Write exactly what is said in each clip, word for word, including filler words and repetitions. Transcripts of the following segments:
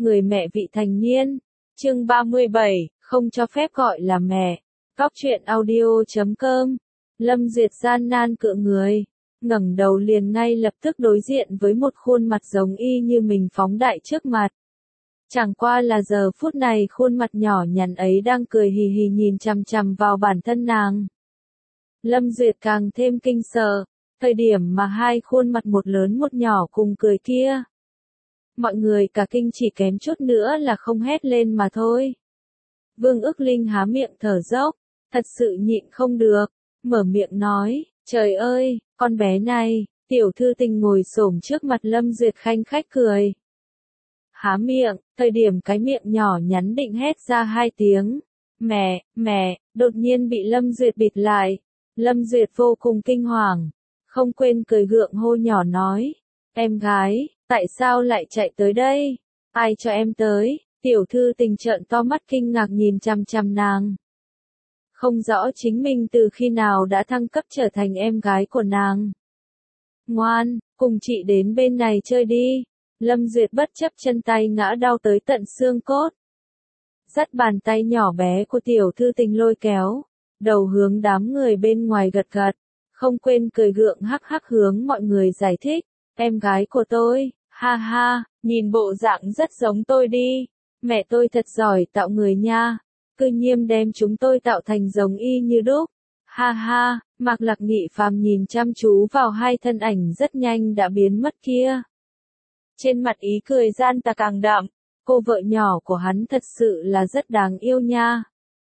Người mẹ vị thành niên. Chương ba mươi bảy, không cho phép gọi là mẹ. Cóc truyện audio chấm com. Lâm Duyệt gian nan cựa người, ngẩng đầu liền ngay lập tức đối diện với một khuôn mặt giống y như mình phóng đại trước mặt. Chẳng qua là giờ phút này khuôn mặt nhỏ nhắn ấy đang cười hì hì nhìn chằm chằm vào bản thân nàng. Lâm Duyệt càng thêm kinh sợ, thời điểm mà hai khuôn mặt một lớn một nhỏ cùng cười kia. Mọi người cả kinh chỉ kém chút nữa là không hét lên mà thôi. Vương Ước Linh há miệng thở dốc, thật sự nhịn không được, mở miệng nói, trời ơi, con bé này, tiểu thư tình ngồi xổm trước mặt Lâm Duyệt khanh khách cười. Há miệng, thời điểm cái miệng nhỏ nhắn định hét ra hai tiếng, mẹ, mẹ, đột nhiên bị Lâm Duyệt bịt lại. Lâm Duyệt vô cùng kinh hoàng, không quên cười gượng hô nhỏ nói, em gái, tại sao lại chạy tới đây? Ai cho em tới? Tiểu thư tình trợn to mắt kinh ngạc nhìn chằm chằm nàng. Không rõ chính mình từ khi nào đã thăng cấp trở thành em gái của nàng. Ngoan, cùng chị đến bên này chơi đi. Lâm Duyệt bất chấp chân tay ngã đau tới tận xương cốt. Dắt bàn tay nhỏ bé của tiểu thư tình lôi kéo, đầu hướng đám người bên ngoài gật gật, không quên cười gượng hắc hắc hướng mọi người giải thích, em gái của tôi, ha ha, nhìn bộ dạng rất giống tôi đi, mẹ tôi thật giỏi tạo người nha, cư nhiên đem chúng tôi tạo thành giống y như đúc, ha ha. Mạc Lạc Nghị Phàm nhìn chăm chú vào hai thân ảnh rất nhanh đã biến mất kia. Trên mặt ý cười gian tà càng đậm, cô vợ nhỏ của hắn thật sự là rất đáng yêu nha.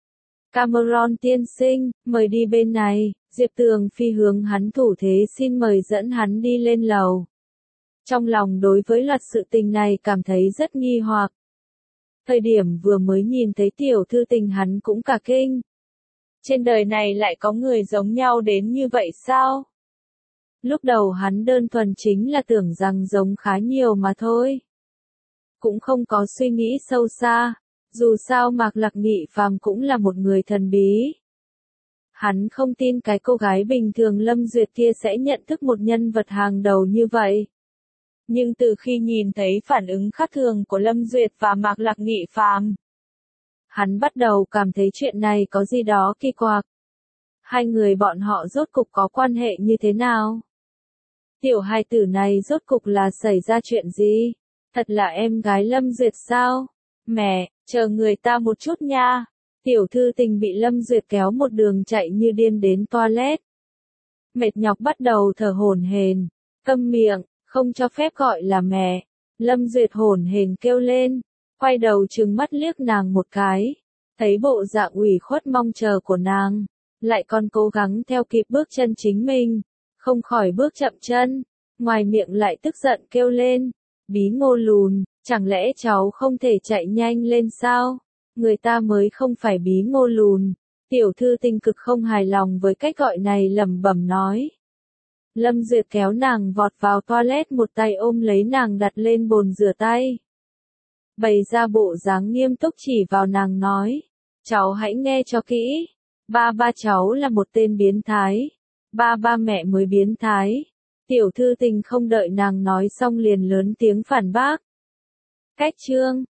Cameron tiên sinh, mời đi bên này. Diệp Tường Phi hướng hắn thủ thế xin mời dẫn hắn đi lên lầu. Trong lòng đối với loạt sự tình này cảm thấy rất nghi hoặc. Thời điểm vừa mới nhìn thấy tiểu thư tình hắn cũng cả kinh. Trên đời này lại có người giống nhau đến như vậy sao? Lúc đầu hắn đơn thuần chính là tưởng rằng giống khá nhiều mà thôi. Cũng không có suy nghĩ sâu xa, dù sao Mạc Lạc Nghị Phàm cũng là một người thần bí. Hắn không tin cái cô gái bình thường Lâm Duyệt kia sẽ nhận thức một nhân vật hàng đầu như vậy. Nhưng từ khi nhìn thấy phản ứng khác thường của Lâm Duyệt và Mạc Lạc Nghị Phàm, hắn bắt đầu cảm thấy chuyện này có gì đó kỳ quặc. Hai người bọn họ rốt cục có quan hệ như thế nào? Tiểu hài tử này rốt cục là xảy ra chuyện gì? Thật là em gái Lâm Duyệt sao? Mẹ, chờ người ta một chút nha. Tiểu thư tình bị Lâm Duyệt kéo một đường chạy như điên đến toilet. Mệt nhọc bắt đầu thở hổn hển, câm miệng, không cho phép gọi là mẹ. Lâm Duyệt hổn hển kêu lên, quay đầu trừng mắt liếc nàng một cái, thấy bộ dạng ủy khuất mong chờ của nàng, lại còn cố gắng theo kịp bước chân chính mình, không khỏi bước chậm chân, ngoài miệng lại tức giận kêu lên, bí ngô lùn, chẳng lẽ cháu không thể chạy nhanh lên sao? Người ta mới không phải bí ngô lùn. Tiểu thư tình cực không hài lòng với cách gọi này lẩm bẩm nói. Lâm Duyệt kéo nàng vọt vào toilet một tay ôm lấy nàng đặt lên bồn rửa tay. Bày ra bộ dáng nghiêm túc chỉ vào nàng nói. Cháu hãy nghe cho kỹ. Ba ba cháu là một tên biến thái. Ba ba mẹ mới biến thái. Tiểu thư tình không đợi nàng nói xong liền lớn tiếng phản bác. Cách chương.